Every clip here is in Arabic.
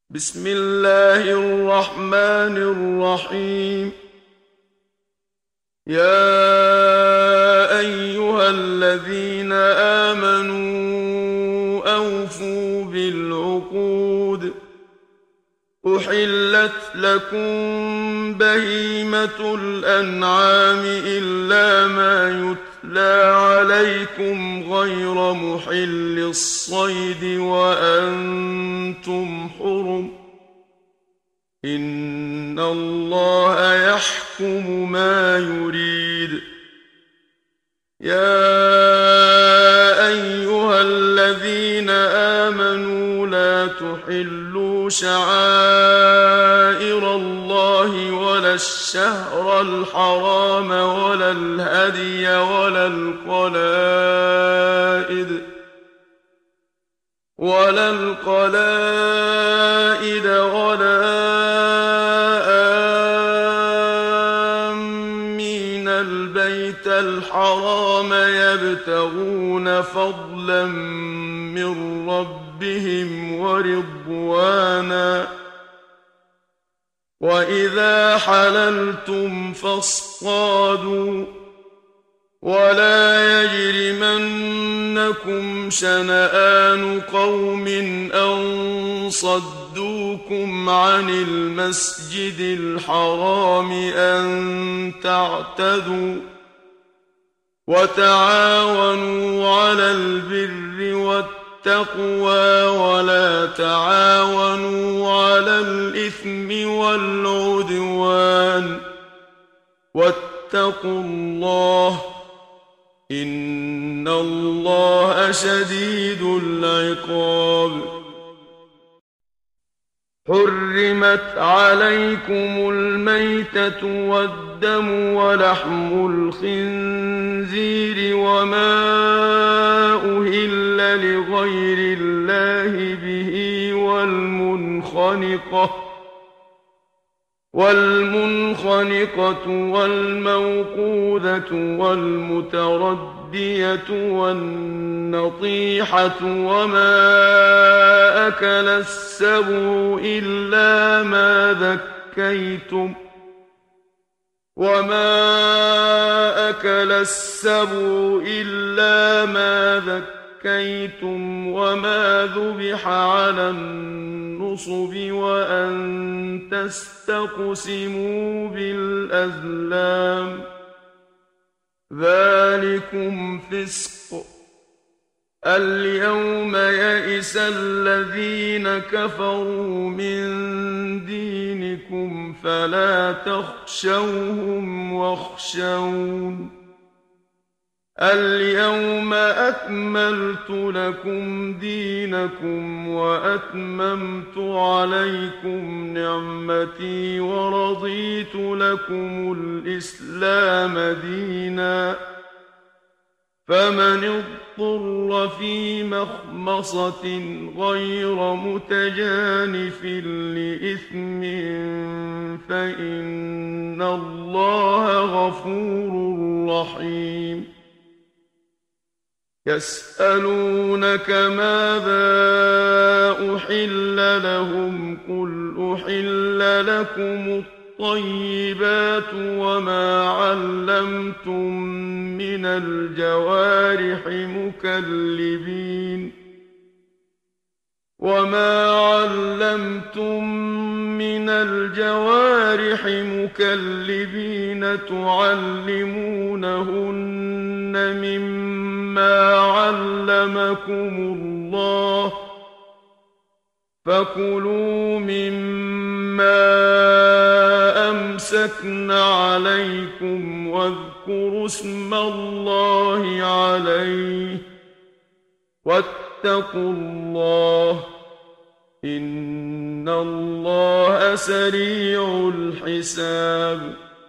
بسم الله الرحمن الرحيم. يا أيها الذين آمنوا أوفوا بالعقود. أحلت لكم بهيمة الأنعام إلا ما يتلى عليكم غير محل الصيد وأنتم حرم. إن الله يحكم ما يريد. يا أيها الذين آمنوا لا تحلوا شعائر الله ولا الشهر الحرام ولا الهدي ولا القلائد ولا آمين البيت الحرام يبتغون فضلا من ربهم ورضوانا. وإذا حللتم فاصطادوا ولا يجرمنكم شنآن قوم أن صدوكم عن المسجد الحرام أن تعتدوا. وتعاونوا على البر والتقوى ولا تعاونوا على الإثم والعدوان. واتقوا الله إن الله شديد العقاب. حرمت عليكم الميتة والدم ولحم الخنزير وما أهل لغير الله به والمنخنقة والموقوذة والمتردية والنطيحة وما أكل السبع إلا ما ذكيتم وما ذبح على النصب وأن تستقسموا بالأزلام. ذلكم فسق. اليوم يئس الذين كفروا من دينكم فلا تخشوهم واخشون. اليوم أكملت لكم دينكم وأتممت عليكم نعمتي ورضيت لكم الإسلام دينا. فمن اضطر في مخمصة غير متجانف لإثم فإن الله غفور رحيم. يسألونك ماذا أحل لهم قل أحل لكم الطيبات وما علمتم من الجوارح مكلبين تعلمونهن مما علمكم الله فكلوا مما أمسكن عليكم واذكروا اسم الله عليه واتقوا الله إن الله سريع الحساب.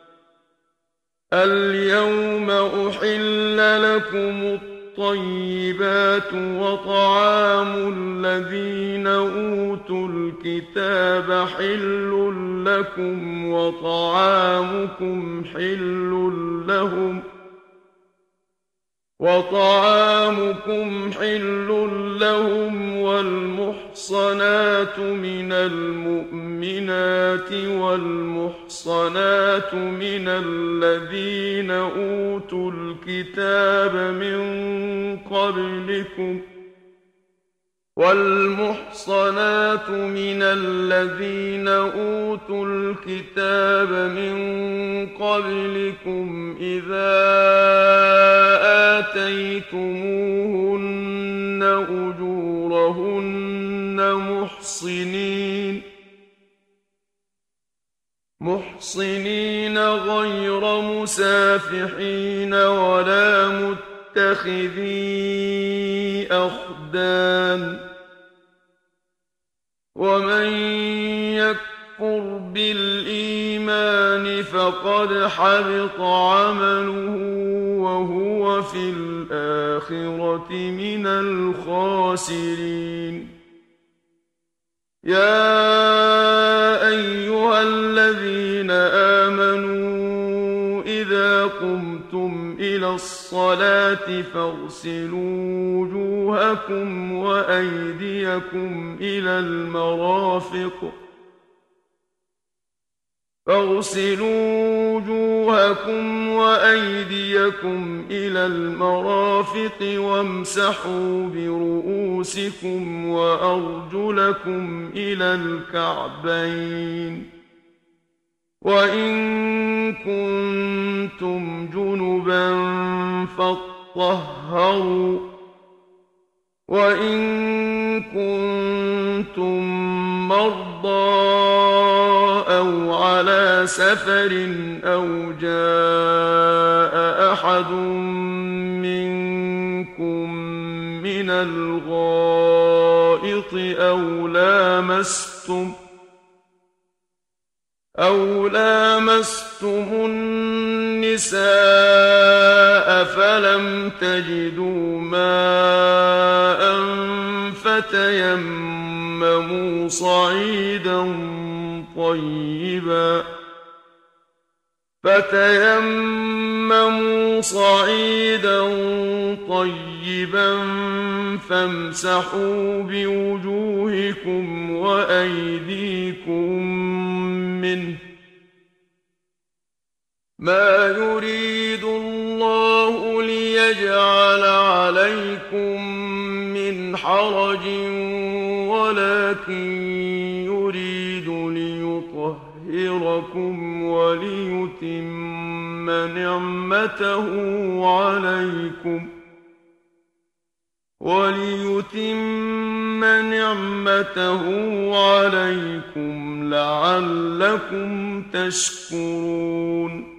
اليوم أحل لكم الطيبات وطعام الذين أوتوا الكتاب حل لكم وطعامكم حل لهم وطعامكم حل لهم والمحصنات من المؤمنات والمحصنات من الذين أوتوا الكتاب من قبلكم إذا آتيتموهن أجورهن محصنين غير مسافحين ولا متخذي أخدان ومن يكفر بالإيمان فقد حبط عمله وهو في الآخرة من الخاسرين يا أيها الذين آمنوا إذا قمتم إلى الصلاة فاغسلوا وجوهكم وأيديكم إلى المرافق وامسحوا برؤوسكم وأرجلكم إلى الكعبين وإن كنتم جنبا فاطهروا وإن كنتم مرضى أو على سفر أو جاء أحد منكم من الغائط أو لامستم النساء فلم تجدوا ماء فتيمموا صعيدا طيبا فامسحوا بوجوهكم وأيديكم منه ما يريد الله ليجعل عليكم من حرج ولكن يريد ليطهركم وليتم نعمته عليكم لعلكم تشكرون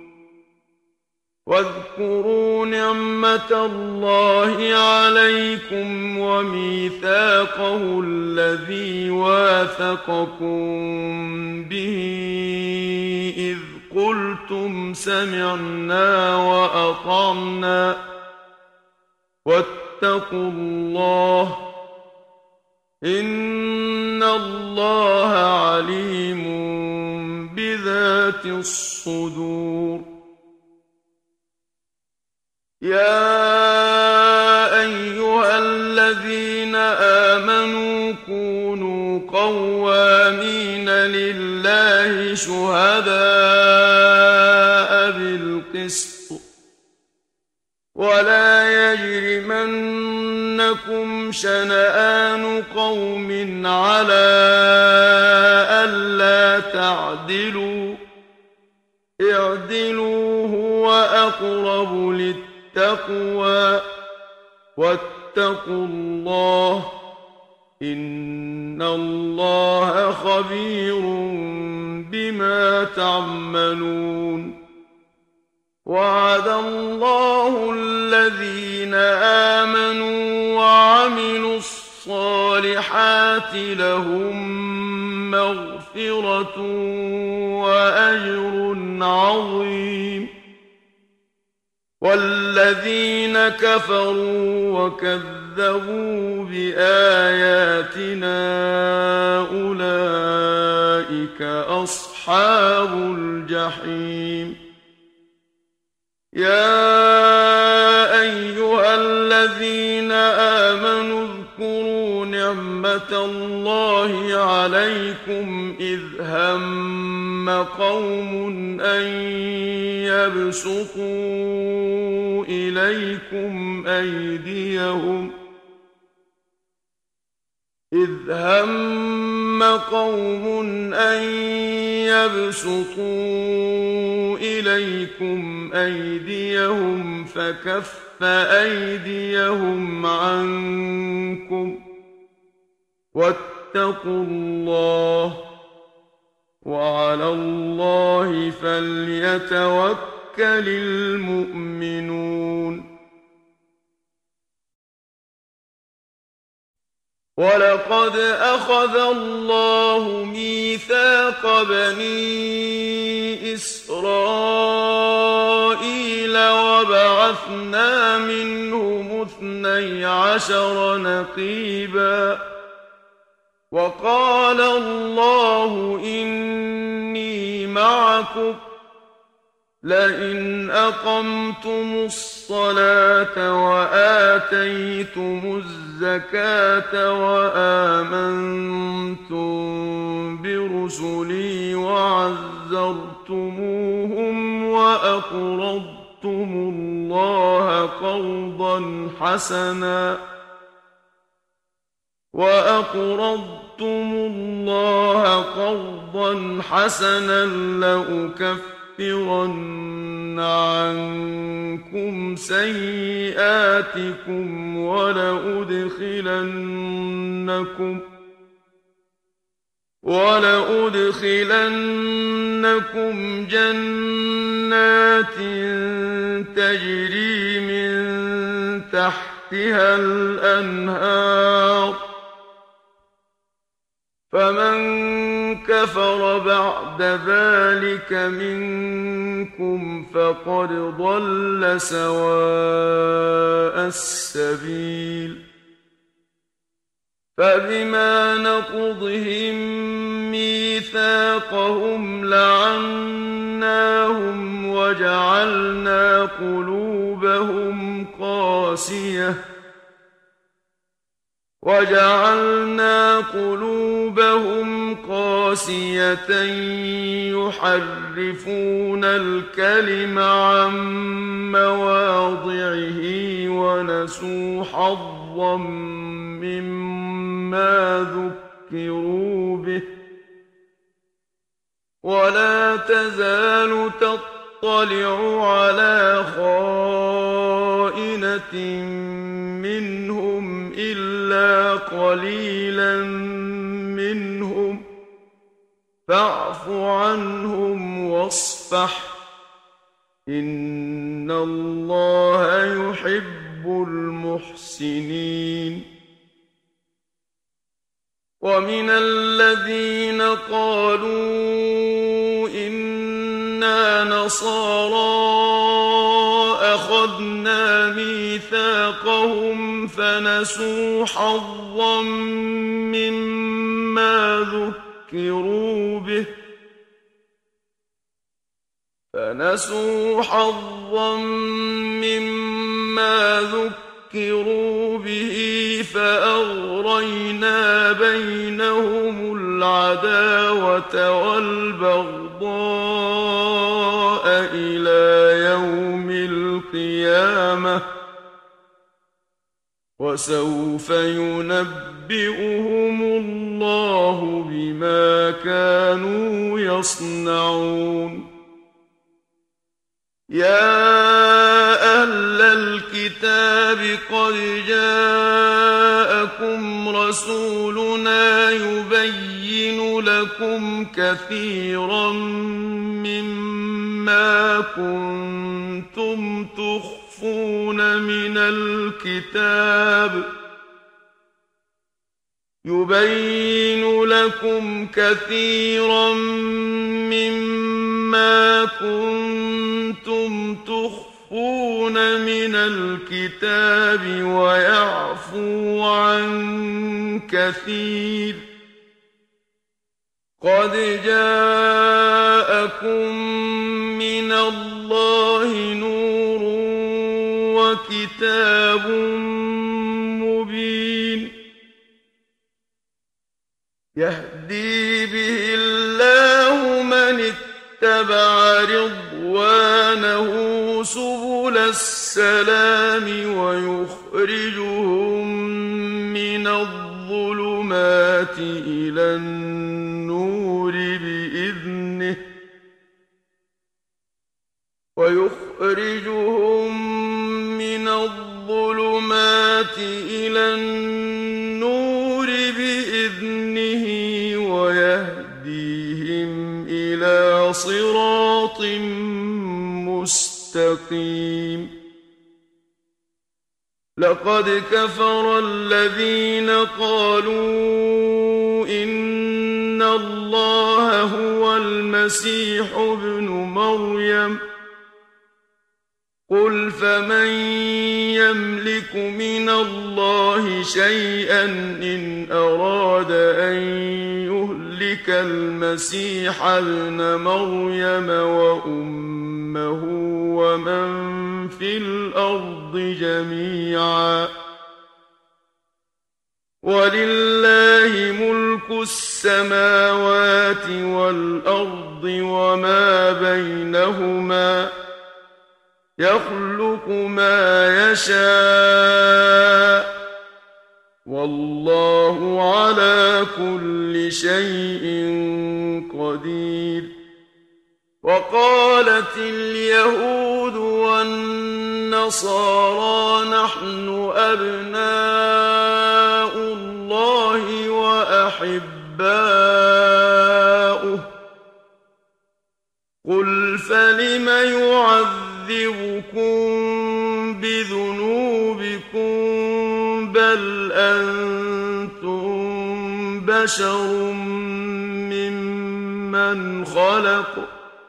واذكروا نعمة الله عليكم وميثاقه الذي واثقكم به إذ قلتم سمعنا وأطعنا واتقوا الله إن الله عليم بذات الصدور يا أيها الذين آمنوا كونوا قوامين لله شهداء بالقسط ولا يجرمنكم شنآن قوم على ألا تعدلوا اعدلوا هو أقرب للتقوى واتقوا الله إن الله خبير بما تعملون وعد الله الذين آمنوا وعملوا الصالحات لهم مغفرة وأجر عظيم والذين كفروا وكذبوا بآياتنا أولئك أصحاب الجحيم يا أيها نِعْمَةَ اللَّهِ عَلَيْكُمْ إِذْ هَمَّ قَوْمٌ أَن يَبْسُطُوا إِلَيْكُمْ أَيْدِيَهُمْ فَكَفَّ أَيْدِيَهُمْ عَنكُمْ ۖ وَاتَّقُوا اللَّهَ ۚ وَعَلَى اللَّهِ فَلْيَتَوَكَّلِ الْمُؤْمِنُونَ وَلَقَدْ أَخَذَ اللَّهُ مِيثَاقَ بَنِي إِسْرَائِيلَ وَبَعَثْنَا مِنْهُمُ 12 نَقِيبًا ۖ وَقَالَ اللَّهُ إِنِّي مَعَكُمْ ۖ لَئِنْ أَقَمْتُمُ الصَّلَاةَ وَآتَيْتُمُ الزَّكَاةَ وَآمَنتُم بِرُسُلِي وَعَزَّرْتُمُوهُمْ وَأَقْرَضْتُمُ اللَّهَ قَرْضًا حَسَنًا لَّأُكَفِّرَنَّ عَنكُمْ سَيِّئَاتِكُمْ وَلَأُدْخِلَنَّكُمْ جَنَّاتٍ تَجْرِي مِن تَحْتِهَا الْأَنْهَارُ ۚ فَمَن كَفَرَ بَعْدَ ذَٰلِكَ مِنكُمْ فَقَدْ ضَلَّ سَوَاءَ السَّبِيلِ فَبِمَا نَقْضِهِم مِّيثَاقَهُمْ لَعَنَّاهُمْ وَجَعَلْنَا قُلُوبَهُمْ قَاسِيَةً يُحَرِّفُونَ الْكَلِمَ عَن مَّوَاضِعِهِ وَنَسُوا حَظًّا مِّمَّا ذُكِّرُوا بِهِ ۚ وَلَا تَزَالُ تَطَّلِعُ عَلَىٰ خَائِنَةٍ مِّنْهُمْ إِلَّا قَلِيلًا مِّنْهُمْ ۖ فَاعْفُ عَنْهُمْ وَاصْفَحْ ۚ إِنَّ اللَّهَ يُحِبُّ الْمُحْسِنِينَ وَمِنَ الَّذِينَ قَالُوا إِنَّا نَصَارَىٰ أَخَذْنَا مِيثَاقَهُمْ فَنَسُوا حَظًّا مِّمَّا ذُكِّرُوا بِهِ فَأَغْرَيْنَا بَيْنَهُمُ الْعَدَاوَةَ وَالْبَغْضَاءَ إِلَىٰ يَوْمِ الْقِيَامَةِ ۚ وَسَوْفَ يُنَبِّئُهُمُ اللَّهُ بِمَا كَانُوا يَصْنَعُونَ يَا أَهْلَ الْكِتَابِ قَدْ جَاءَكُمْ رَسُولُنَا يُبَيِّنُ لَكُمْ كَثِيرًا مِّمَّا كُنتُمْ تُخْفُونَ مِنَ الْكِتَابِ وَيَعْفُو عَن كَثِيرٍ ۚ قَدْ جَاءَكُم مِّنَ اللَّهِ نُورٌ وَكِتَابٌ مُّبِينٌ يهدي به الله من اتبع رضوانه سبل السلام ويخرجهم من الظلمات إلى النور بإذنه ويهديهم إلى صراط مستقيم لقد كفر الذين قالوا إن الله هو المسيح ابن مريم قل فمن يملك من الله شيئا إن أراد أن يهلك المسيح ابن مريم وأمه ومن في الأرض جميعا ولله ملك السماوات والأرض وما بينهما يخلق ما يشاء والله على كل شيء قدير وقالت اليهود والنصارى نحن أبناء الله وأحباؤه قل فلم يعذبكم بذنوبكم بل أنتم بشر ممن خلق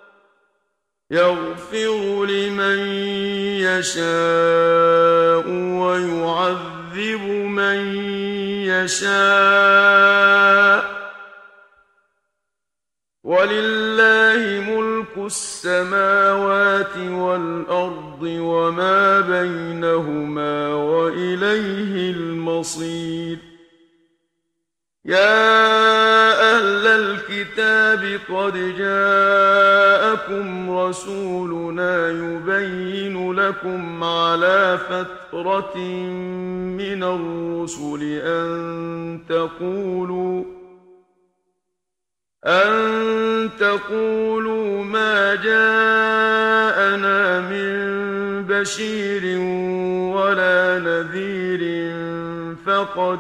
يغفر لمن يشاء ويعذب من يشاء ولله ملك السماوات والأرض وما بينهما وإليه المصير يا أهل الكتاب قد جاءكم رسولنا يبين لكم على فترة من الرسل أن تقولوا ما جاءنا من بشير ولا نذير فقد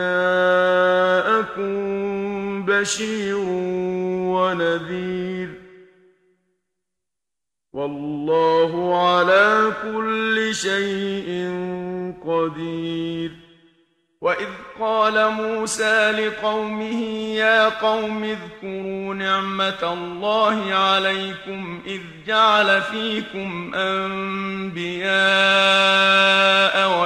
جاءكم بشير ونذير والله على كل شيء قدير وإذ قال موسى لقومه يا قوم اذكروا نعمة الله عليكم إذ جعل فيكم أنبياء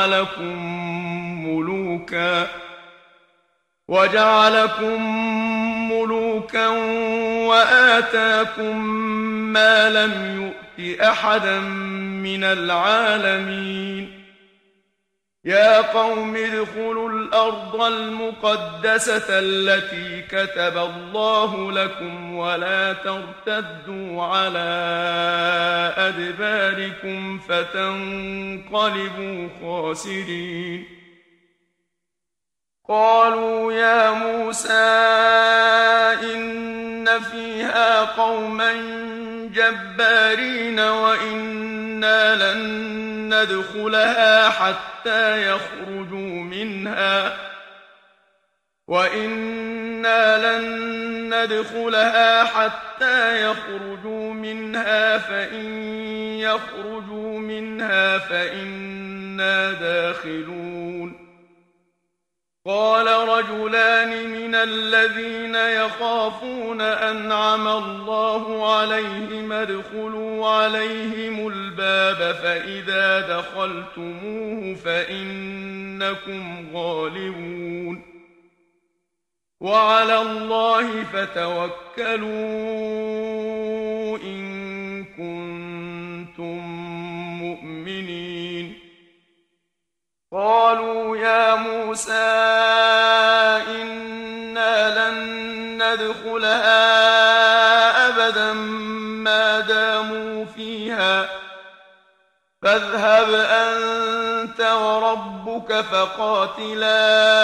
وجعلكم ملوكا وآتاكم ما لم يؤت أحدا من العالمين يا قوم ادخلوا الأرض المقدسة التي كتب الله لكم ولا ترتدوا على أدباركم فتنقلبوا خاسرين قالوا يا موسى إن فيها قوما جبارين وإنا لن ندخلها حتى يخرجوا منها فإن يخرجوا منها فإنا داخلون قال رجلان من الذين يخافون أنعم الله عليهم ادخلوا عليهم الباب فإذا دخلتموه فإنكم غالبون وعلى الله فتوكلوا إن كنتم مؤمنين قالوا يا موسى إنا لن ندخلها أبدا ما داموا فيها فاذهب أنت وربك فقاتلا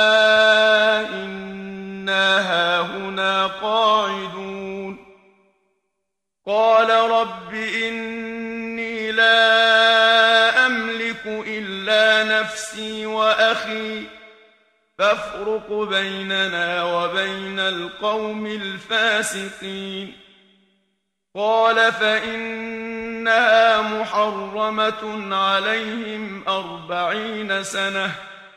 إنا هاهنا قاعدون قال رب إني لا أملك إلا نفسي وأخي فافرق بيننا وبين القوم الفاسقين قال فإنها محرمة عليهم 40 سنة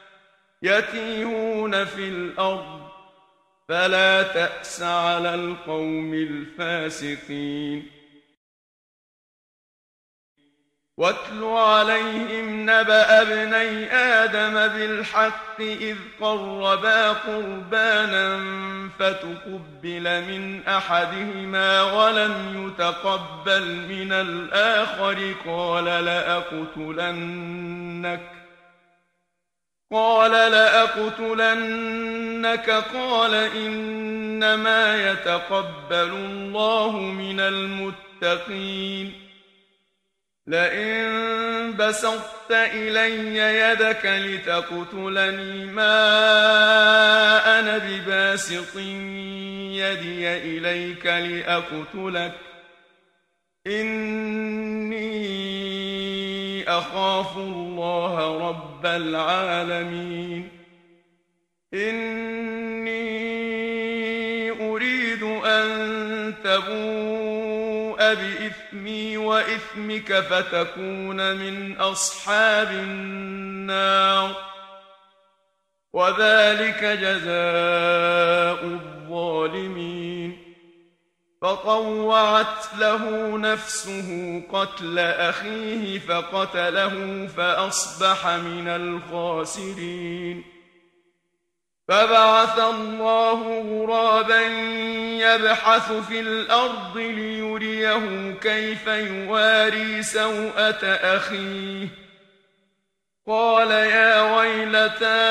يتيهون في الأرض فلا تأس على القوم الفاسقين واتل عليهم نبأ ابني آدم بالحق إذ قربا قربانا فتقبل من أحدهما ولم يتقبل من الآخر قال لأقتلنك قال إنما يتقبل الله من المتقين لئن بسطت إلي يدك لتقتلني ما أنا بباسط يدي إليك لأقتلك إني أخاف الله رب العالمين إني أريد أن تبوء بإثمي وإثمك فتكون من أصحاب النار وذلك جزاء الظالمين فطوعت له نفسه قتل أخيه فقتله فأصبح من الخاسرين فبعث الله غرابا يبحث في الأرض ليريه كيف يواري سوءة أخيه قال يا ويلتى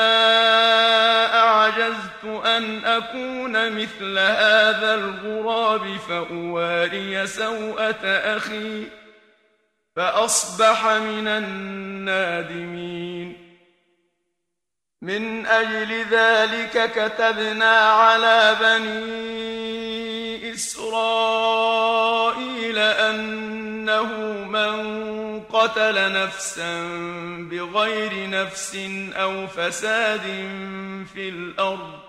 أعجزت أن أكون مثل هذا الغراب فأواري سوءة أخي فأصبح من النادمين من أجل ذلك كتبنا على بني إسرائيل أنه من قتل نفسا بغير نفس أو فساد في الأرض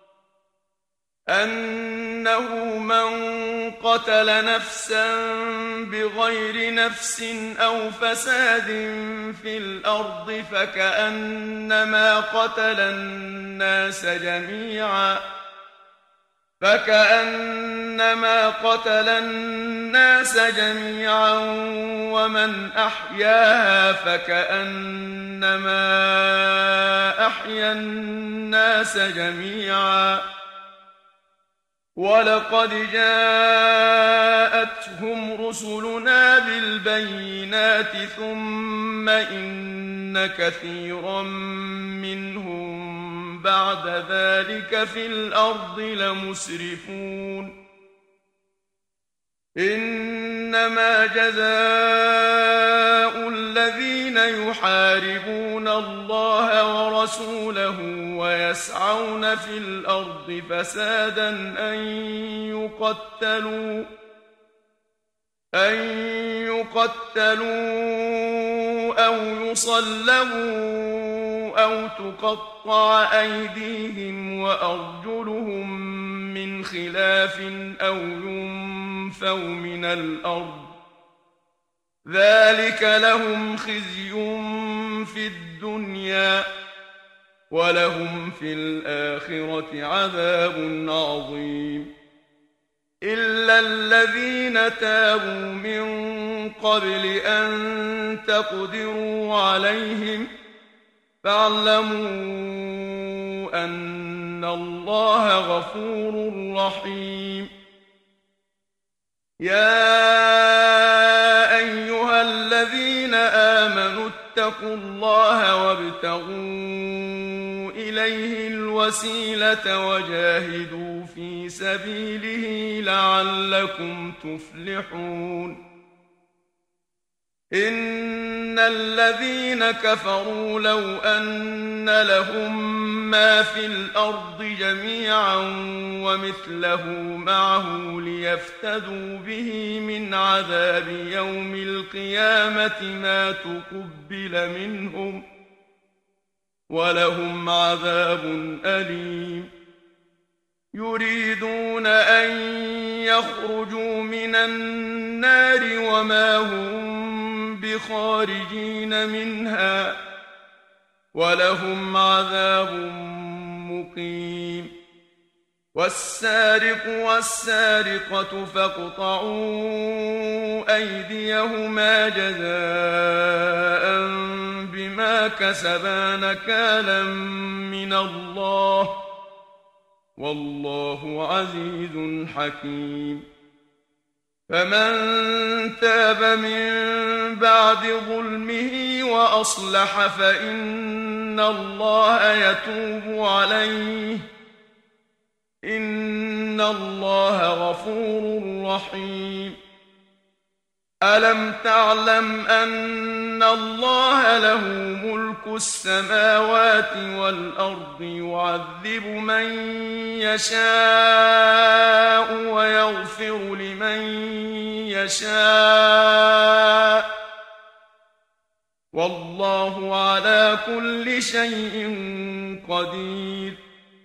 فكأنما قتل الناس جميعا ومن أحياها فكأنما أحيا الناس جميعا ولقد جاءتهم رسلنا بالبينات ثم إن كثيرا منهم بعد ذلك في الأرض لمسرفون إنما جزاء الذين يحاربون الله ورسوله ويسعون في الأرض فسادا أن يقتلوا أو يصلبوا أو تقطع أيديهم وأرجلهم من خلاف أو ينفوا من الأرض ذلك لهم خزي في الدنيا ولهم في الآخرة عذاب عظيم إلا الذين تابوا من قبل أن تقدروا عليهم فاعلموا أن الله غفور رحيم يا أيها الذين آمنوا اتقوا الله وابتغوا إليه الوسيلة وجاهدوا في سبيله لعلكم تفلحون إن الذين كفروا لو أن لهم ما في الأرض جميعا ومثله معه ليفتدوا به من عذاب يوم القيامة ما تقبل منهم ولهم عذاب أليم يريدون أن يخرجوا من النار وما هم بخارجين منها ولهم عذاب مقيم والسارق والسارقة فاقطعوا أيديهما جزاء بما كسبا نكالا من الله والله عزيز حكيم فمن تاب من بعد ظلمه وأصلح فإن الله يتوب عليه إن الله غفور رحيم ألم تعلم أن الله له ملك السماوات والأرض يعذب من يشاء ويغفر لمن يشاء والله على كل شيء قدير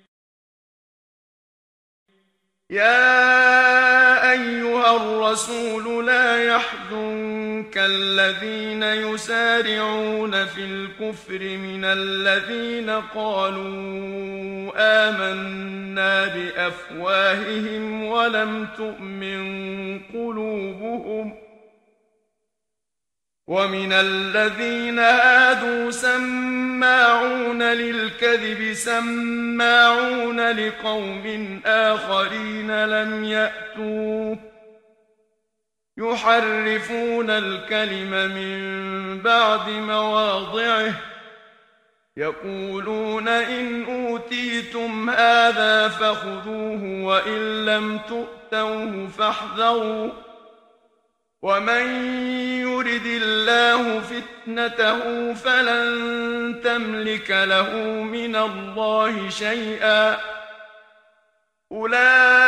يا أيها الرسول لا يحزنك الذين يسارعون في الكفر من الذين قالوا آمنا بأفواههم ولم تؤمن قلوبهم ومن الذين هادوا سماعون للكذب سماعون لقوم آخرين لم يأتوك يحرفون الكلم من بعد مواضعه يقولون إن أوتيتم هذا فخذوه وإن لم تؤتوه فاحذروا ومن يرد الله فتنته فلن تملك له من الله شيئا أولئك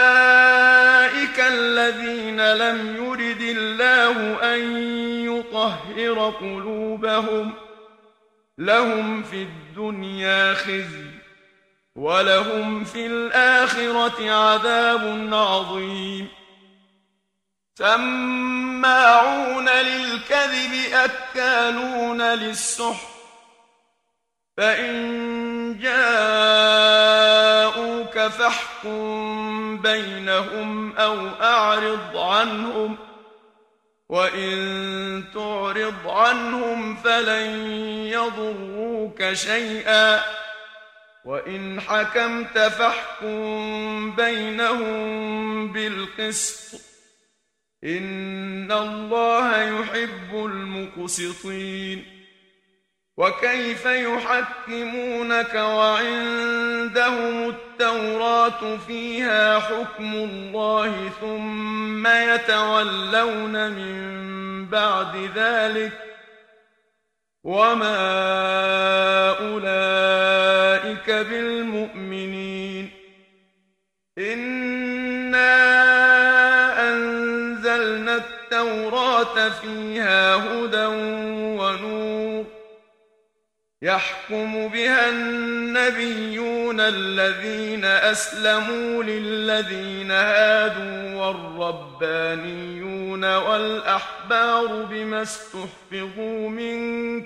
الذين لم يرد الله أن يطهر قلوبهم لهم في الدنيا خزي ولهم في الآخرة عذاب عظيم سماعون للكذب أكالون للسحت فإن جاءوك فاحكم بينهم أو أعرض عنهم وإن تعرض عنهم فلن يضروك شيئا وإن حكمت فاحكم بينهم بالقسط إن الله يحب المقسطين وكيف يحكمونك وعندهم التوراة فيها حكم الله ثم يتولون من بعد ذلك وما أولئك بالمؤمنين إنا أنزلنا التوراة فيها هدى ونور يحكم بها النبيون الذين أسلموا للذين هادوا والربانيون والأحبار بما استحفظوا من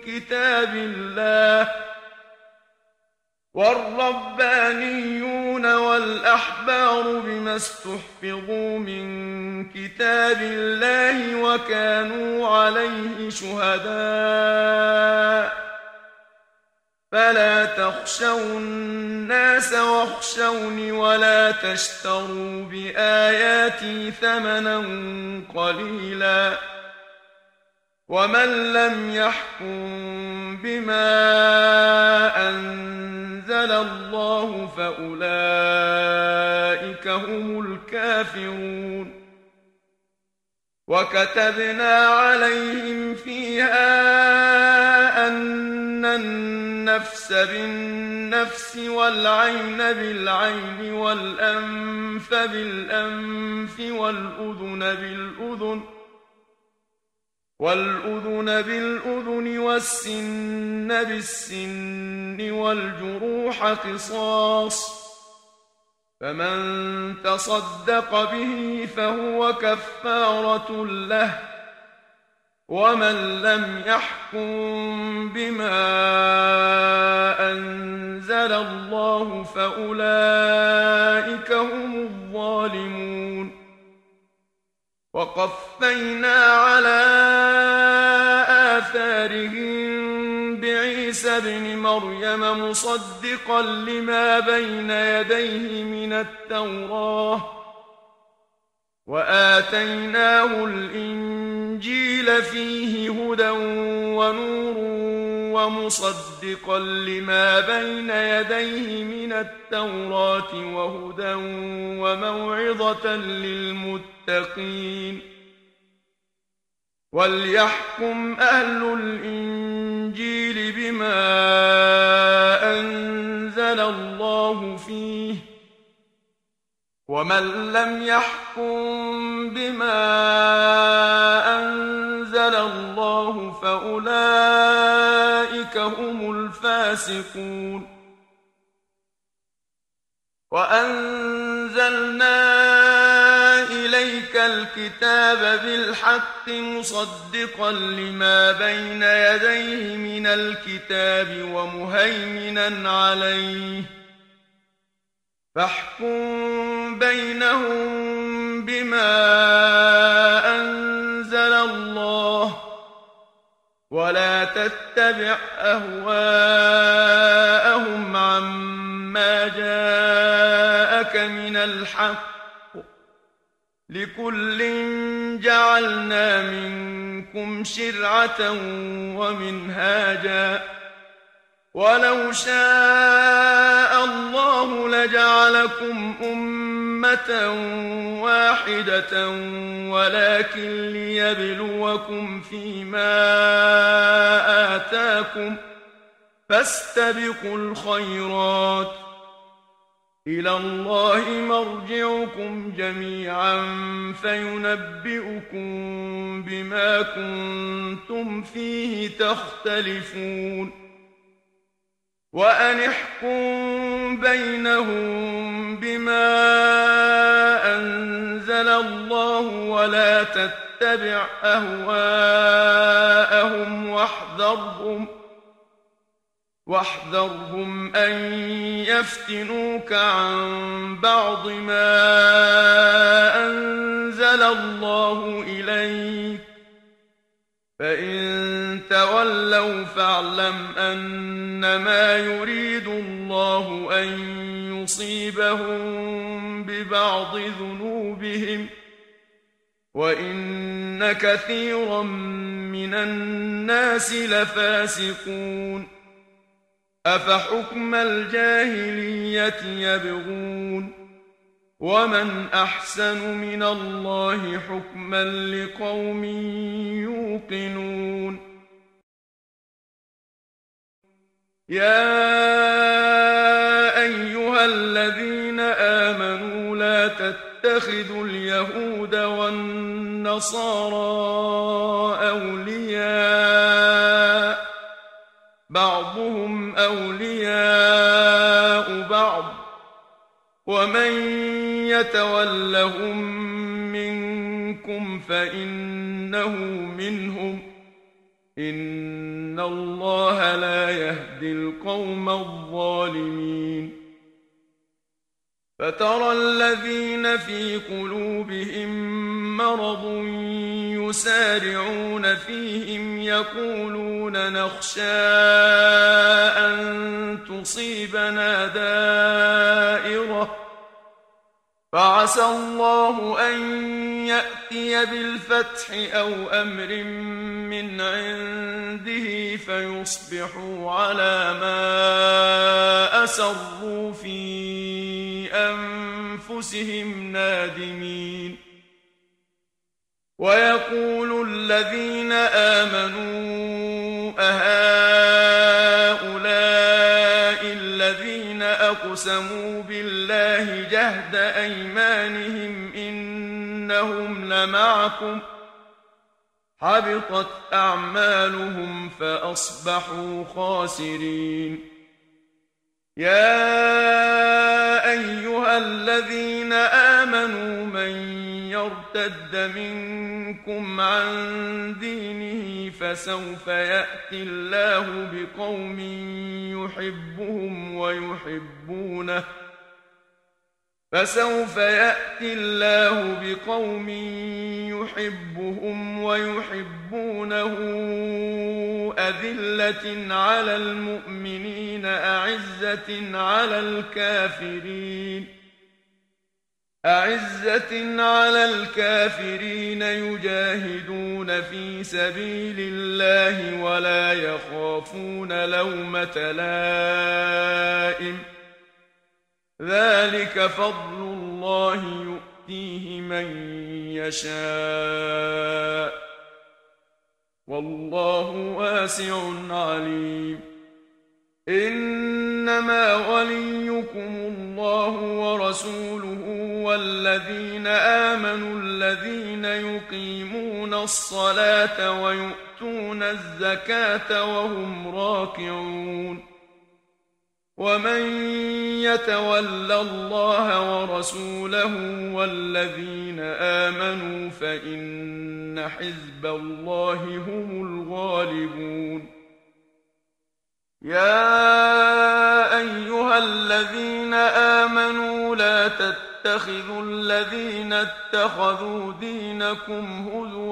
كتاب الله وكانوا عليه شهداء فلا تخشوا الناس واخشوني ولا تشتروا بآياتي ثمنا قليلا ومن لم يحكم بما أنزل أنزل الله فأولئك هم الكافرون. وكتبنا عليهم فيها أن النفس بالنفس والعين بالعين والأنف بالأنف والأذن بالأذن والسن بالسن والجروح قصاص، فمن تصدق به فهو كفارة له، ومن لم يحكم بما أنزل الله فأولئك هم الظالمون. وقفينا على آثارهم بعيسى ابن مريم مصدقا لما بين يديه من التوراة، وآتيناه الإنجيل فيه هدى ونور ومصدقا لما بين يديه من التوراة وهدى وموعظة للمتقين. وليحكم أهل الإنجيل بما أنزل الله فيه، ومن لم يحكم بما أنزل الله فأولئك هم الفاسقون. وأنزلنا إليك الكتاب بالحق مصدقا لما بين يديه من الكتاب ومهيمنا عليه، فاحكم بينهم بما أنزل الله، ولا تتبع أهواءهم عما جاءك من الحق، لكل جعلنا منكم شرعة ومنهاجا، ولو شاء الله لجعلكم أمة واحدة ولكن ليبلوكم فيما آتاكم، فاستبقوا الخيرات، إلى الله مرجعكم جميعا فينبئكم بما كنتم فيه تختلفون. وأن احكم بينهم بما أنزل الله ولا تتبع أهواءهم واحذرهم أن يفتنوك عن بعض ما أنزل الله إليك، فإن تولوا فاعلم أنما يريد الله أن يصيبهم ببعض ذنوبهم، وإن كثيرا من الناس لفاسقون. أفحكم الجاهلية يبغون، ومن أحسن من الله حكما لقوم يوقنون. يا أيها الذين آمنوا لا تتخذوا اليهود والنصارى أولياء، بعضهم أولياء بعض، ومن يتولهم منكم فإنه منهم، إن الله لا يهدي القوم الظالمين. فترى الذين في قلوبهم مرض يسارعون فيهم يقولون نخشى أن تصيبنا دائرة، فعسى الله أن يأتي بالفتح أو أمر من عنده فيصبحوا على ما أسروا في أنفسهم نادمين. ويقول الذين آمنوا أهؤلاء الذين أقسموا بالله جهد أيمانهم إنهم لمعكم حبطت أعمالهم فأصبحوا خاسرين. يا أيها الذين آمنوا من يرتد منكم عن دينه فسوف يأتي الله بقوم يحبهم ويحبونه أذلة على المؤمنين أعزة على الكافرين يجاهدون في سبيل الله ولا يخافون لومة لائم ذلك فضل الله يؤتيه من يشاء والله واسع عليم. إنما وليكم الله ورسوله والذين آمنوا الذين يقيمون الصلاة ويؤتون الزكاة وهم راكعون. ومن يتول الله ورسوله والذين آمنوا فإن حزب الله هم الغالبون. يا أيها الذين آمنوا لا تتخذوا الذين اتخذوا دينكم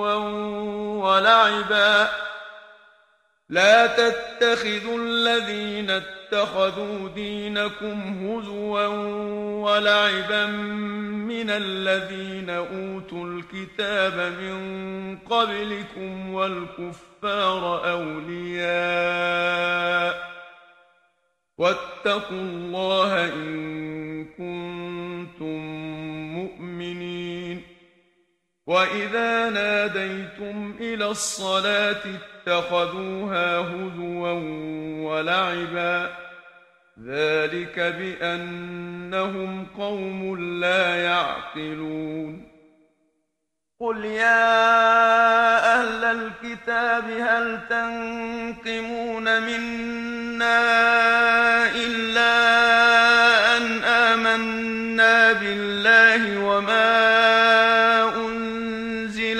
هزوا ولعبا من الذين أوتوا الكتاب من قبلكم والكفار أولياء واتقوا الله إن كنتم مؤمنين. وإذا ناديتم إلى الصلاة اتخذوها هزوا ولعبا ذلك بأنهم قوم لا يعقلون. قل يا أهل الكتاب هل تنقمون منا إلا أن آمنا بالله وما أنزل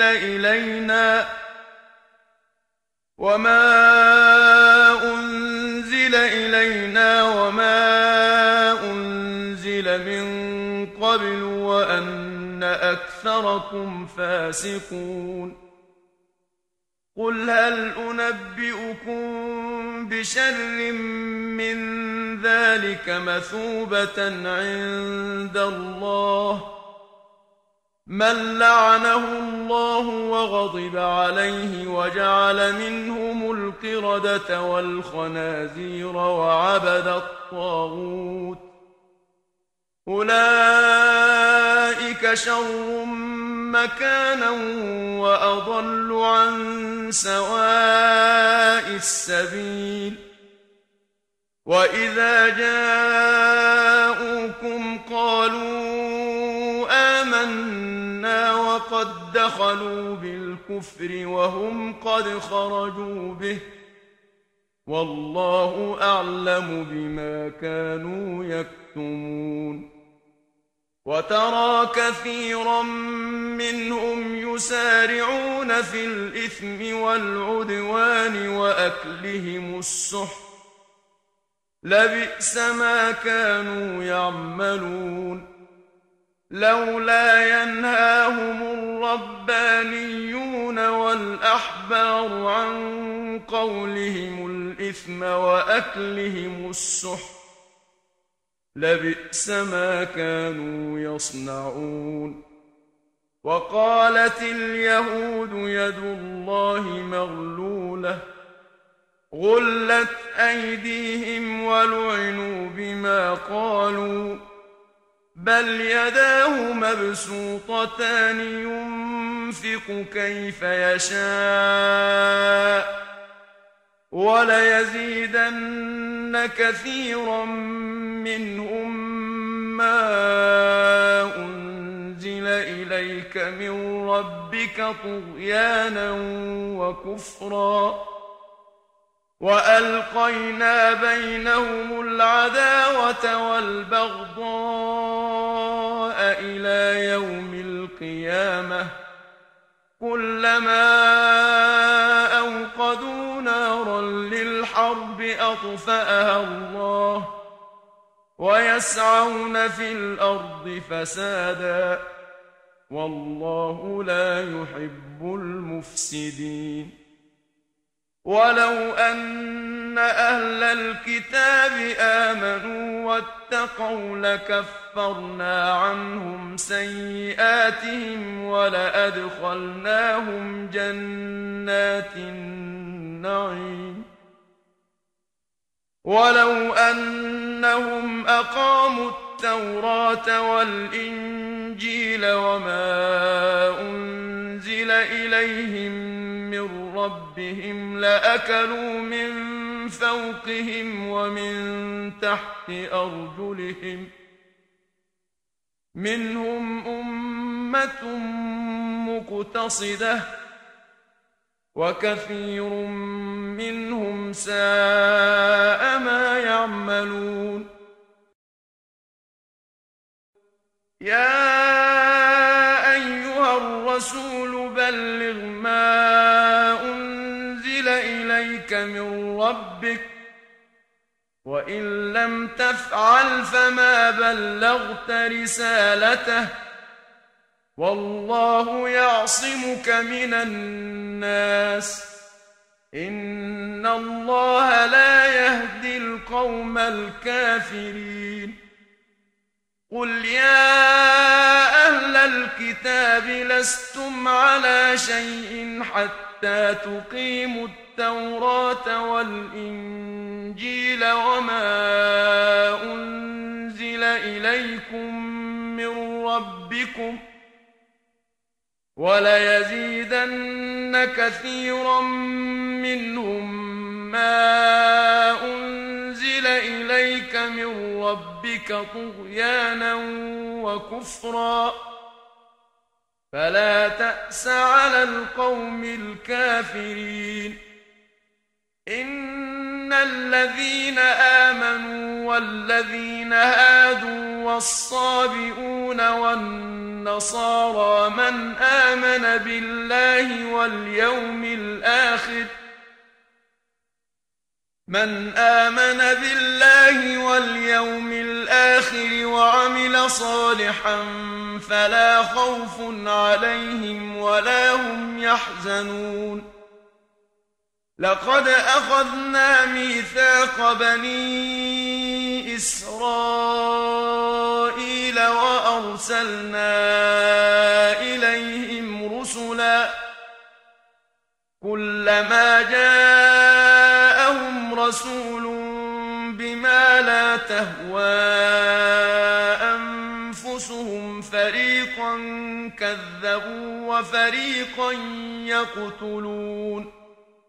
إلينا وما أنزل من قبل وأن أكثركم فاسقون. قل هل أنبئكم بشر من ذلك مثوبة عند الله من لعنه الله وغضب عليه وجعل منهم القردة والخنازير وعبد الطاغوت أولئك شر مكانا وأضل عن سواء السبيل. وإذا جاءوكم قالوا آمنا وقد دخلوا بالكفر وهم قد خرجوا به والله أعلم بما كانوا يكتمون. وترى كثيرا منهم يسارعون في الإثم والعدوان وأكلهم السحت لبئس ما كانوا يعملون. لولا ينهاهم الربانيون والأحبار عن قولهم الإثم وأكلهم السحت لبئس ما كانوا يصنعون. وقالت اليهود يد الله مغلولة غلت أيديهم ولعنوا بما قالوا بل يداه مبسوطتان ينفق كيف يشاء وليزيدن كثيرا منهم ما أنزل إليك من ربك طغيانا وكفرا وألقينا بينهم العداوة والبغضاء إلى يوم القيامة كلما أوقدوا نارا للحرب أطفأها الله ويسعون في الأرض فسادا والله لا يحب المفسدين. ولو أن أهل الكتاب آمنوا واتقوا لكفرنا عنهم سيئاتهم ولأدخلناهم جنات النعيم. ولو أنهم أقاموا التوراة والإنجيل وما أنزل إليهم من ربهم لأكلوا من فوقهم ومن تحت أرجلهم منهم أمة مقتصدة وكثير منهم ساء ما يعملون. يا أيها الرسول بلغ ما أنزل إليك من ربك وإن لم تفعل فما بلغت رسالته والله يعصمك من الناس إن الله لا يهدي القوم الكافرين. قل يا أهل الكتاب لستم على شيء حتى تقيموا التوراة والإنجيل وما أنزل إليكم من ربكم وليزيدن كثيرا منهم ما أنزل إليك من ربك طغيانا وكفرا فلا تأس على القوم الكافرين. إن الذين آمنوا والذين هادوا والصابئون والنصارى من آمن بالله واليوم الآخر وعمل صالحا فلا خوف عليهم ولا هم يحزنون. لقد أخذنا ميثاق بني إسرائيل وأرسلنا إليهم رسلا كلما جاءهم رسول بما لا تهوى أنفسهم فريقا كذبوا وفريقا يقتلون.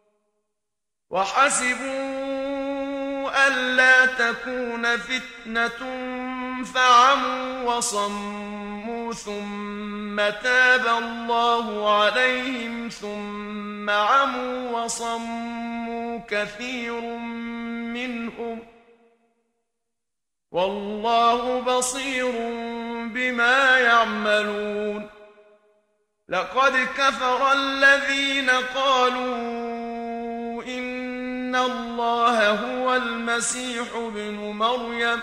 وحسبوا ألا تكون فتنة فعموا وصموا ثم تاب الله عليهم ثم عموا وصموا كثير منهم والله بصير بما يعملون. لقد كفر الذين قالوا إن الله هو المسيح ابن مريم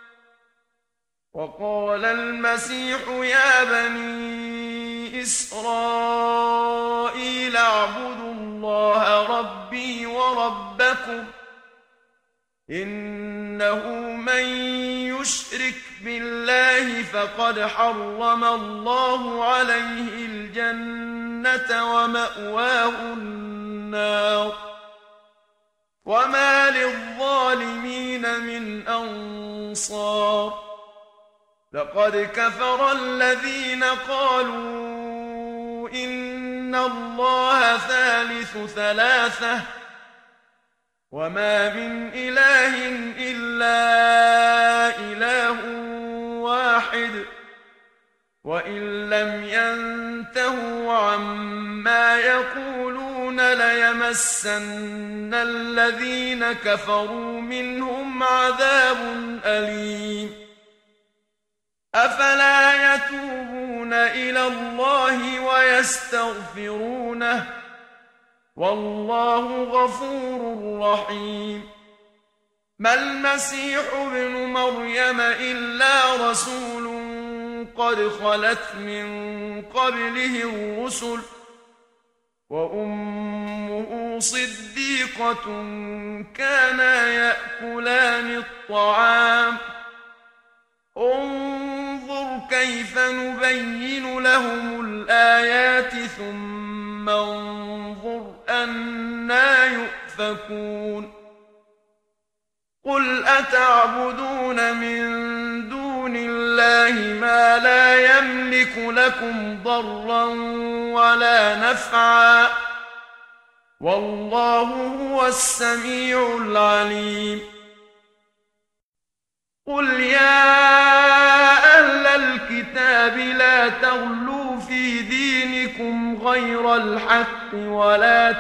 وقال المسيح يا بني إسرائيل اعبدوا الله ربي وربكم إنه من يشرك فقد حرم الله عليه الجنة ومأواه النار وما للظالمين من أنصار لقد كفر الذين قالوا إن الله ثالث ثلاثة وما من إله إلا إله واحد وإن لم ينتهوا عما يقولون ليمسن الذين كفروا منهم عذاب أليم أفلا يتوبون إلى الله ويستغفرونه والله غفور رحيم ما المسيح ابن مريم إلا رسول قد خلت من قبله الرسل وأمه صديقة كانا يأكلان الطعام انظر كيف نبين لهم الآيات ثم انظر أنى يؤفكون قل أتعبدون من دون الله ما لا يملك لكم ضرا ولا نفعا والله هو السميع العليم قل يا أهل الكتاب لا تغلوا في دينكم غير الحق ولا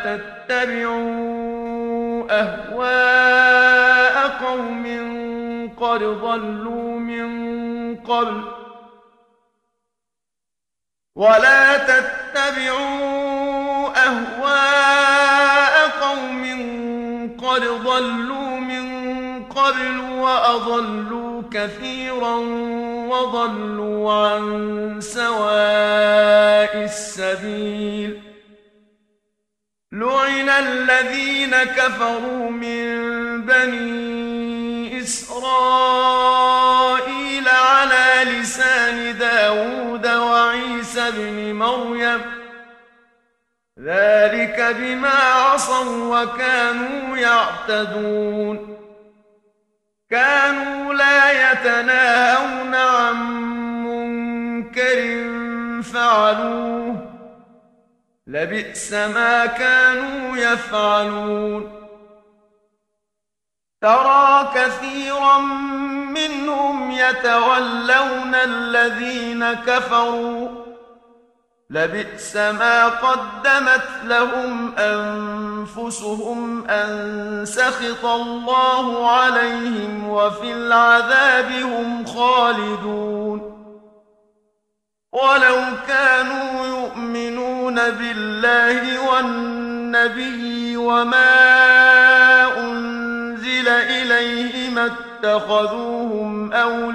تتبعوا أهواء قوم قد ضلوا من قبل وأضلوا كثيرا وضلوا عن سواء السبيل لعن الذين كفروا من بني إسرائيل على لسان داود وعيسى بن مريم ذلك بما عصوا وكانوا يعتدون كانوا لا يتناهون عن منكر فعلوه لبئس ما كانوا يفعلون ترى كثيرا منهم يتولون الذين كفروا لبئس ما قدمت لهم أنفسهم أن سخط الله عليهم وفي العذاب هم خالدون ولو كانوا يؤمنون بالله والنبي وما أنزل إليه ما اتخذوهم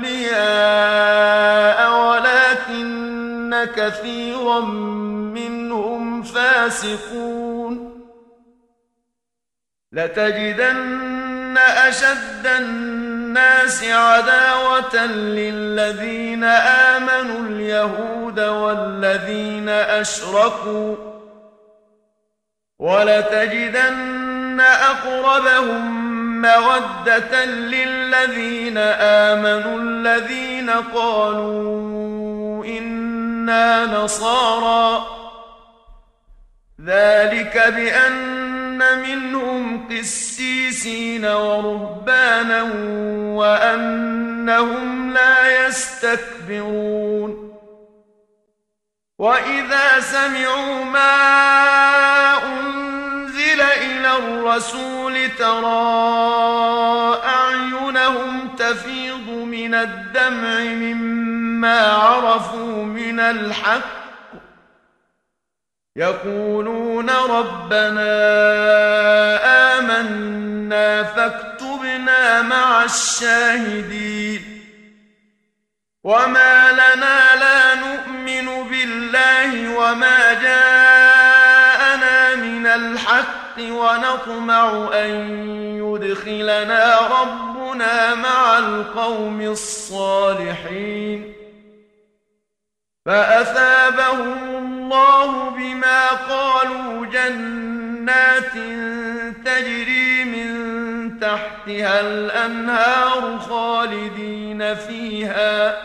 أولياء ولكن كثيرا منهم فاسقون لتجدن أشد الناس عداوة للذين آمنوا اليهود والذين أشركوا ولتجدن أقربهم مودة للذين آمنوا الذين قالوا إنا نصارى ذلك بأن منهم قسيسين ورهبانا وأنهم لا يستكبرون وإذا سمعوا ما أنزل إلى الرسول ترى أعينهم تفيض من الدمع مما عرفوا من الحق يقولون ربنا آمنا فاكتبنا مع الشاهدين وما لنا لا نؤمن بالله وما جاءنا من الحق ونطمع أن يدخلنا ربنا مع القوم الصالحين فأثابهم الله بما قالوا جنات تجري من تحتها الأنهار خالدين فيها،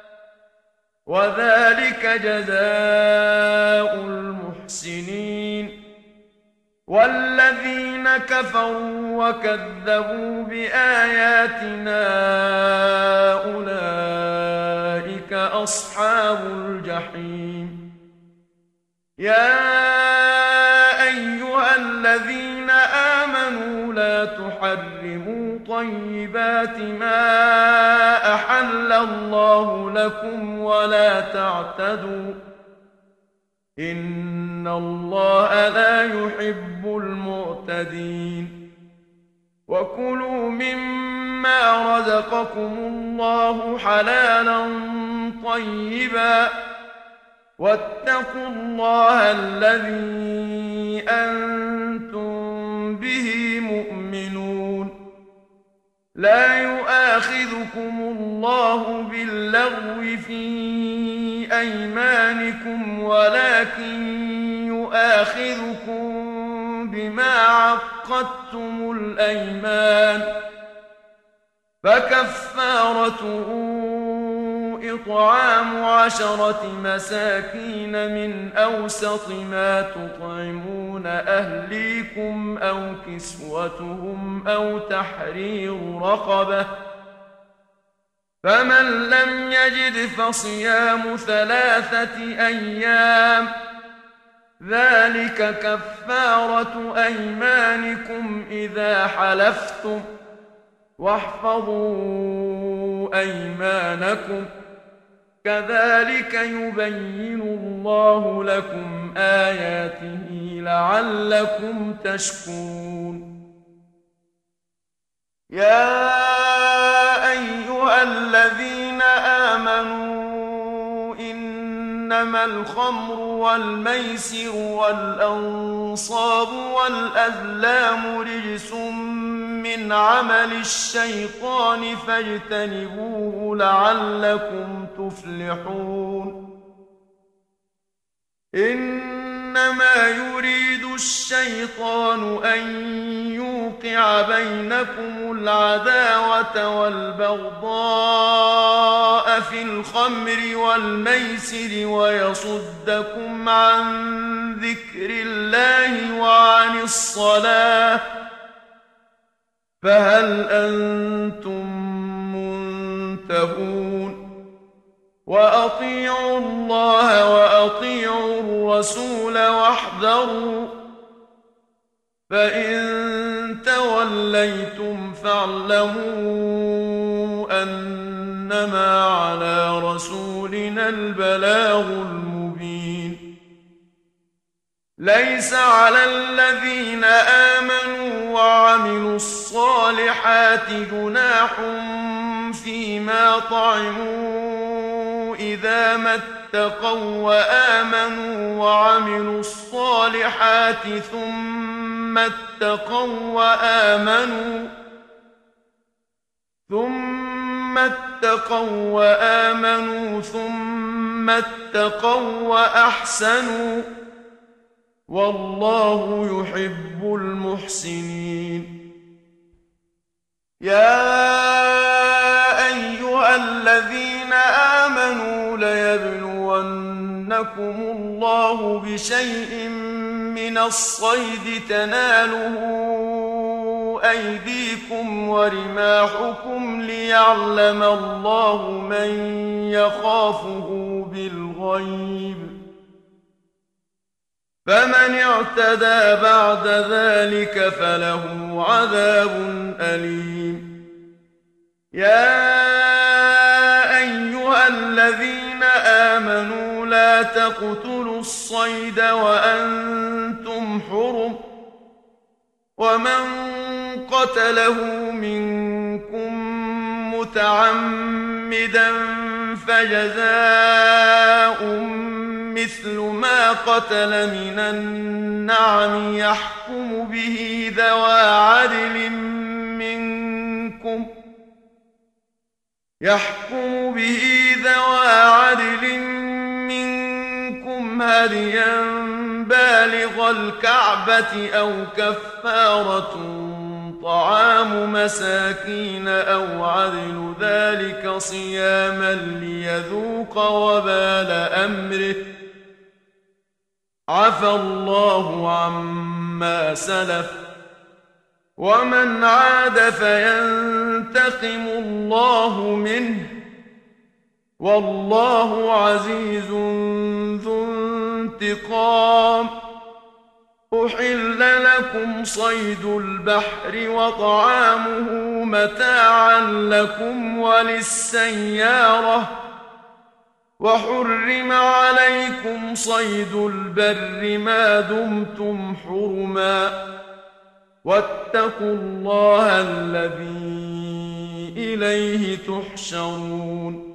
وذلك جزاء المحسنين. والذين كفروا وكذبوا بآياتنا أولئك أصحاب الجحيم. يا أيها الذين آمنوا لا تحرموا طيبات ما أحل الله لكم ولا تعتدوا، إن الله لا يحب المعتدين. وكلوا مما رزقكم الله حلالا طيبا، واتقوا الله الذي أنتم به مؤمنون. لا يؤاخذكم الله باللغو في أيمانكم، ولكن يؤاخذكم بما عقدتم الأيمان، فكفارته إطعام 10 مساكين من أوسط ما تطعمون أهليكم أو كسوتهم أو تحرير رقبة، فمن لم يجد فصيام 3 أيام، ذلك كفارة أيمانكم إذا حلفتم، واحفظوا أيمانكم، كذلك يبين الله لكم آياته لعلكم تشكرون. يا أيها الذين آمنوا إنما الخمر والميسر والأنصاب والأزلام رجس من عمل الشيطان فاجتنبوه لعلكم تفلحون. إنما يريد الشيطان أن يوقع بينكم العداوة والبغضاء في الخمر والميسر ويصدكم عن ذكر الله وعن الصلاة، فهل أنتم منتهون؟ وأطيعوا الله وأطيعوا الرسول واحذروا، فإن توليتم فاعلموا أنما على رسولنا البلاغ المبين. ليس على الذين آمنوا وعملوا الصالحات جناح فيما طعموا إذا ما اتقوا وآمنوا وعملوا الصالحات ثم اتقوا وآمنوا ثم اتقوا وأحسنوا، والله يحب المحسنين. يا أيها الذين آمنوا ليبلونكم الله بشيء من الصيد تناله أيديكم ورماحكم ليعلم الله من يخافه بالغيب، فمن اعتدى بعد ذلك فله عذاب أليم. يا أيها الذين آمنوا لا تقتلوا الصيد وأنتم حرم، ومن قتله منكم متعمدا فجزاء مثل ما قتل من النعم يحكم به ذوى عدل هديا بالغ الكعبة أو كفارة طعام مساكين أو عدل ذلك صياما ليذوق وبال أمره عفى الله عما سلف ومن عاد فينتقم الله منه والله عزيز ذو انتقام أحل لكم صيد البحر وطعامه متاعا لكم وللسيارة وحرم عليكم صيد البر ما دمتم حرما واتقوا الله الذي إليه تحشرون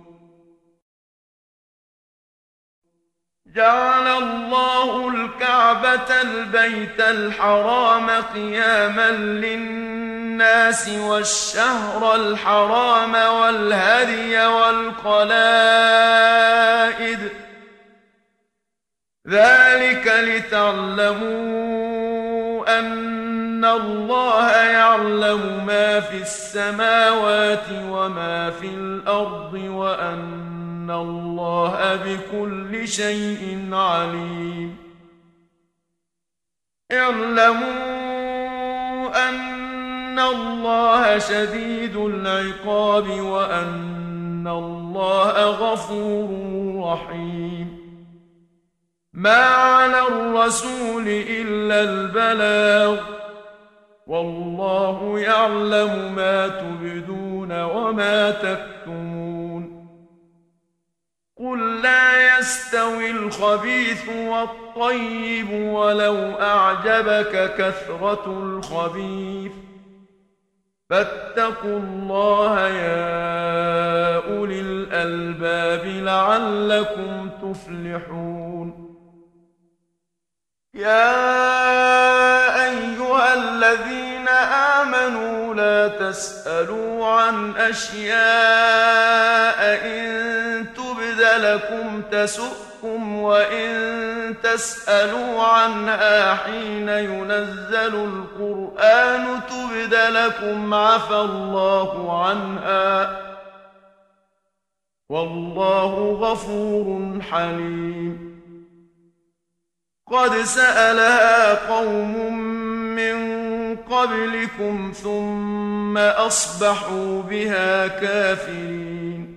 جعل الله الكعبة البيت الحرام قياما للناس والشهر الحرام والهدي والقلائد ذلك لتعلموا أن الله يعلم ما في السماوات وما في الأرض وأن الله بكل شيء عليم اعلموا أن الله شديد العقاب وأن الله غفور رحيم ما على الرسول إلا البلاغ والله يعلم ما تبدون وما تكتمون قل لا يستوي الخبيث والطيب ولو أعجبك كثرة الخبيث فاتقوا الله يا أولي الألباب لعلكم تفلحون يا أيها الذين آمنوا لا تسألوا عن أشياء إن تبد لكم تسؤكم وإن تسألوا عنها حين ينزل القرآن تبد لكم عفى الله عنها والله غفور حليم قد سألها قوم من قبلكم ثم أصبحوا بها كافرين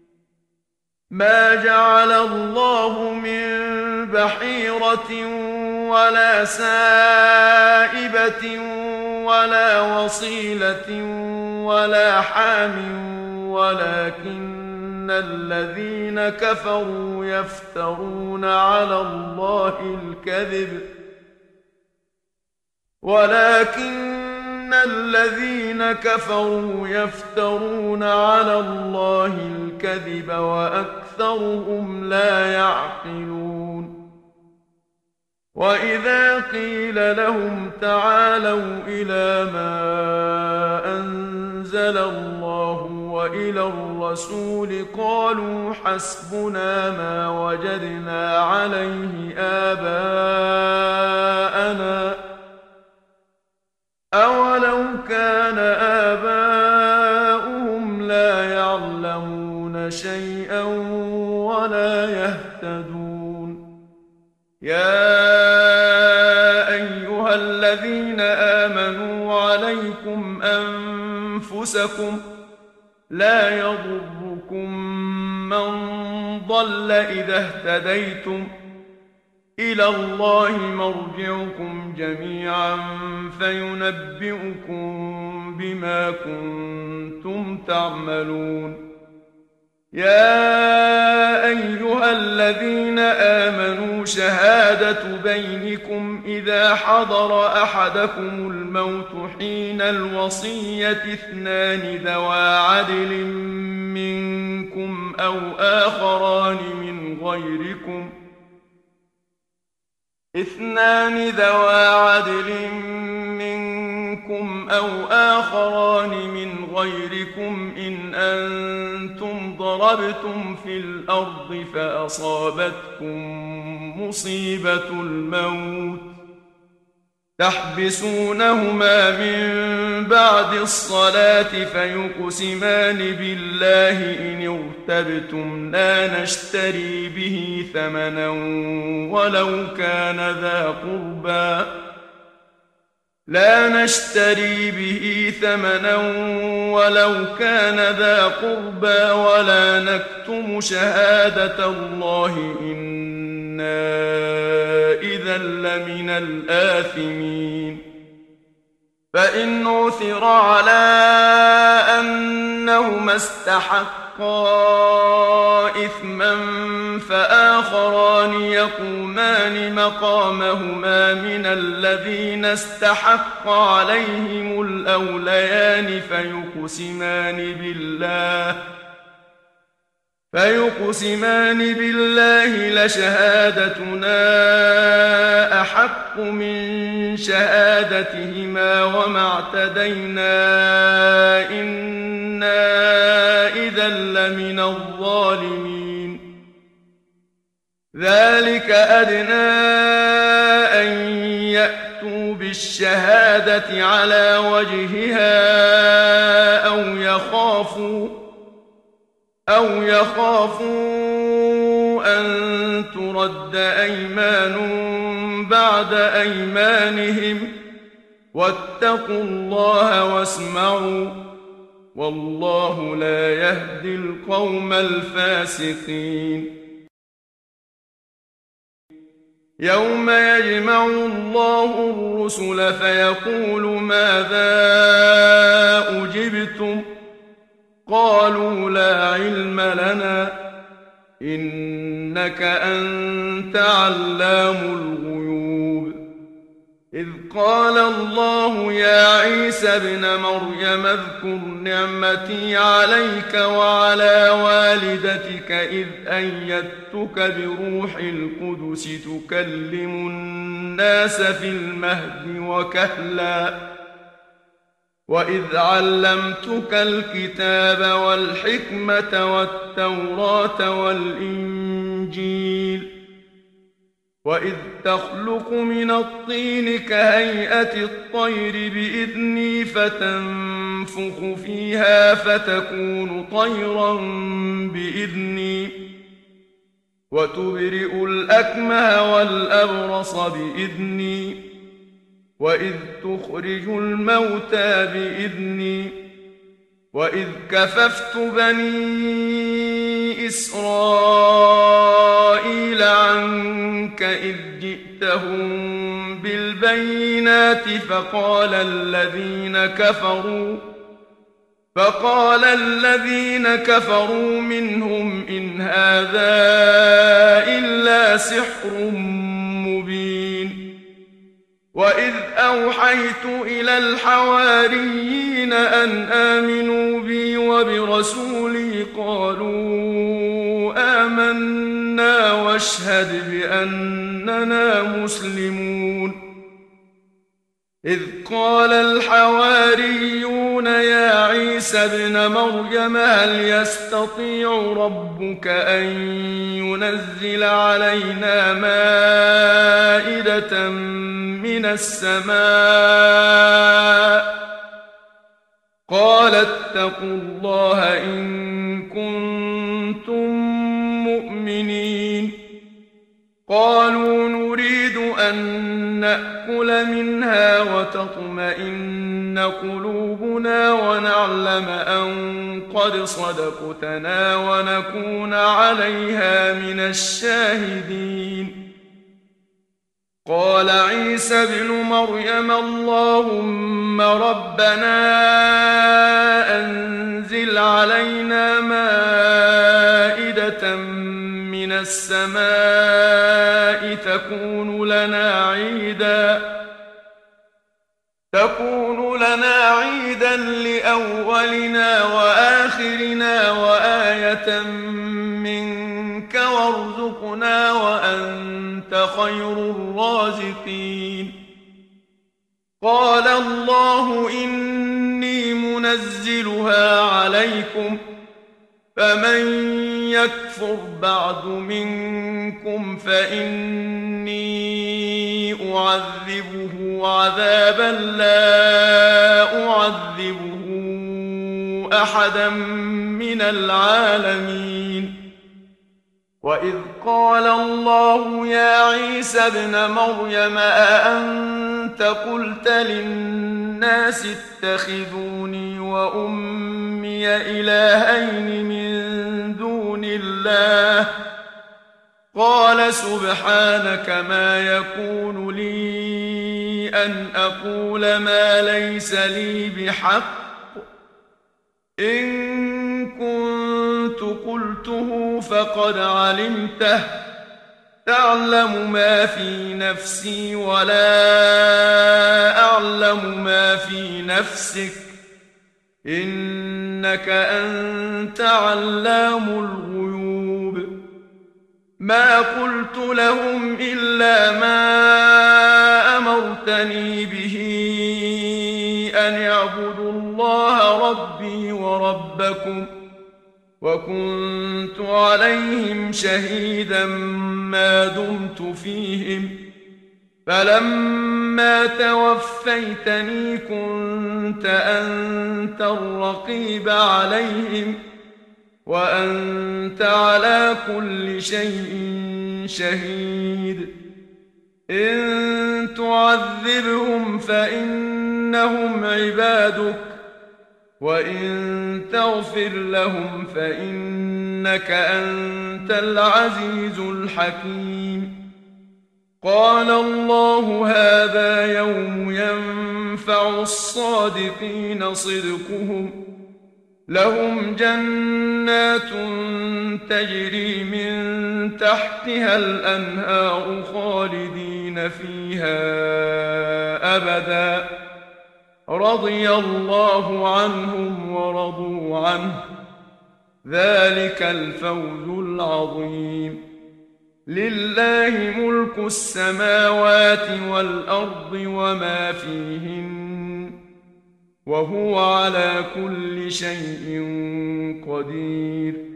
ما جعل الله من بحيرة ولا سائبة ولا وصيلة ولا حام ولكن الذين كفروا يفترون على الله الكذب وأكثرهم لا يعقلون وإذا قيل لهم تعالوا إلى ما أنزل الله وإلى الرسول قالوا حسبنا ما وجدنا عليه آباءنا أولو كان آباؤهم لا يعلمون شيئا ولا يهتدون يا أيها الذين آمنوا عليكم أنفسكم لا يضركم من ضل إذا اهتديتم إلى الله مرجعكم جميعا فينبئكم بما كنتم تعملون يا أيها الذين آمنوا شهادة بينكم إذا حضر أحدكم الموت حين الوصية اثنان ذوى عدل منكم أو آخران من غيركم إن أنتم ضرورون ضربتم في الأرض فأصابتكم مصيبة الموت تحبسونهما من بعد الصلاة فيقسمان بالله إن ارتبتم لا نشتري به ثمنا ولو كان ذا قربى ولا نكتم شهادة الله إنا إذا لمن الآثمين فإن عثر على أنهما استحقا إثما فآخران يقومان مقامهما من الذين استحق عليهم الأوليان فيقسمان بالله لشهادتنا أحق من شهادتهما وما اعتدينا إنا إذا لمن الظالمين ذلك أدنى أن يأتوا بالشهادة على وجهها أو يخافوا أن ترد أيمان بعد أيمانهم واتقوا الله واسمعوا والله لا يهدي القوم الفاسقين يوم يجمع الله الرسل فيقول ماذا أجبتم قالوا لا علم لنا إنك أنت علام الغيوب إذ قال الله يا عيسى ابن مريم اذكر نعمتي عليك وعلى والدتك إذ أيدتك بروح القدس تكلم الناس في المهد وكهلا وإذ علمتك الكتاب والحكمة والتوراة والإنجيل وإذ تخلق من الطين كهيئة الطير بإذني فتنفخ فيها فتكون طيرا بإذني وتبرئ الأكمه والأبرص بإذني وإذ تخرج الموتى بإذني وإذ كففت بني إسرائيل عنك إذ جئتهم بالبينات فقال الذين كفروا منهم إن هذا إلا سحر مبين وإذ أوحيت إلى الحواريين أن آمنوا بي وبرسولي قالوا آمنا واشهد بأننا مسلمون إذ قال الحواريون يا عيسى ابن مريم هل يستطيع ربك أن ينزل علينا مائدة من السماء قال اتقوا الله إن كنتم مؤمنين قالوا نريد أن نأكل منها وتطمئن قلوبنا ونعلم أن قد صدقتنا ونكون عليها من الشاهدين قال عيسى ابن مريم اللهم ربنا أنزل علينا مائدة من السماء تكون لنا عيدا لأولنا وآخرنا وآية منك وارزقنا وأنت خير الرازقين قال الله إني منزلها عليكم فمن يكفر بعد منكم فإني أعذبه عذابا لا أعذبه أحدا من العالمين. وإذ قال الله يا عيسى ابن مريم أأنت قلت للناس اتخذوني وأمي إلهين من دون الله قال سبحانك ما يكون لي أن أقول ما ليس لي بحق إن كنت قلته فقد علمته تعلم ما في نفسي ولا أعلم ما في نفسك إنك أنت علام الغيوب. ما قلت لهم إلا ما أمرتني به أن اعبدوا الله ربي وربكم وكنت عليهم شهيدا ما دمت فيهم فلما توفيتني كنت أنت الرقيب عليهم وأنت على كل شيء شهيد. إن تعذبهم فإنهم عبادك وإن تغفر لهم فإنك أنت العزيز الحكيم. قال الله هذا يوم ينفع الصادقين صدقهم لهم جنات تجري من تحتها الأنهار خالدين فيها أبدا رضي الله عنهم ورضوا عنه ذلك الفوز العظيم. لله ملك السماوات والأرض وما فيهن وهو على كل شيء قدير.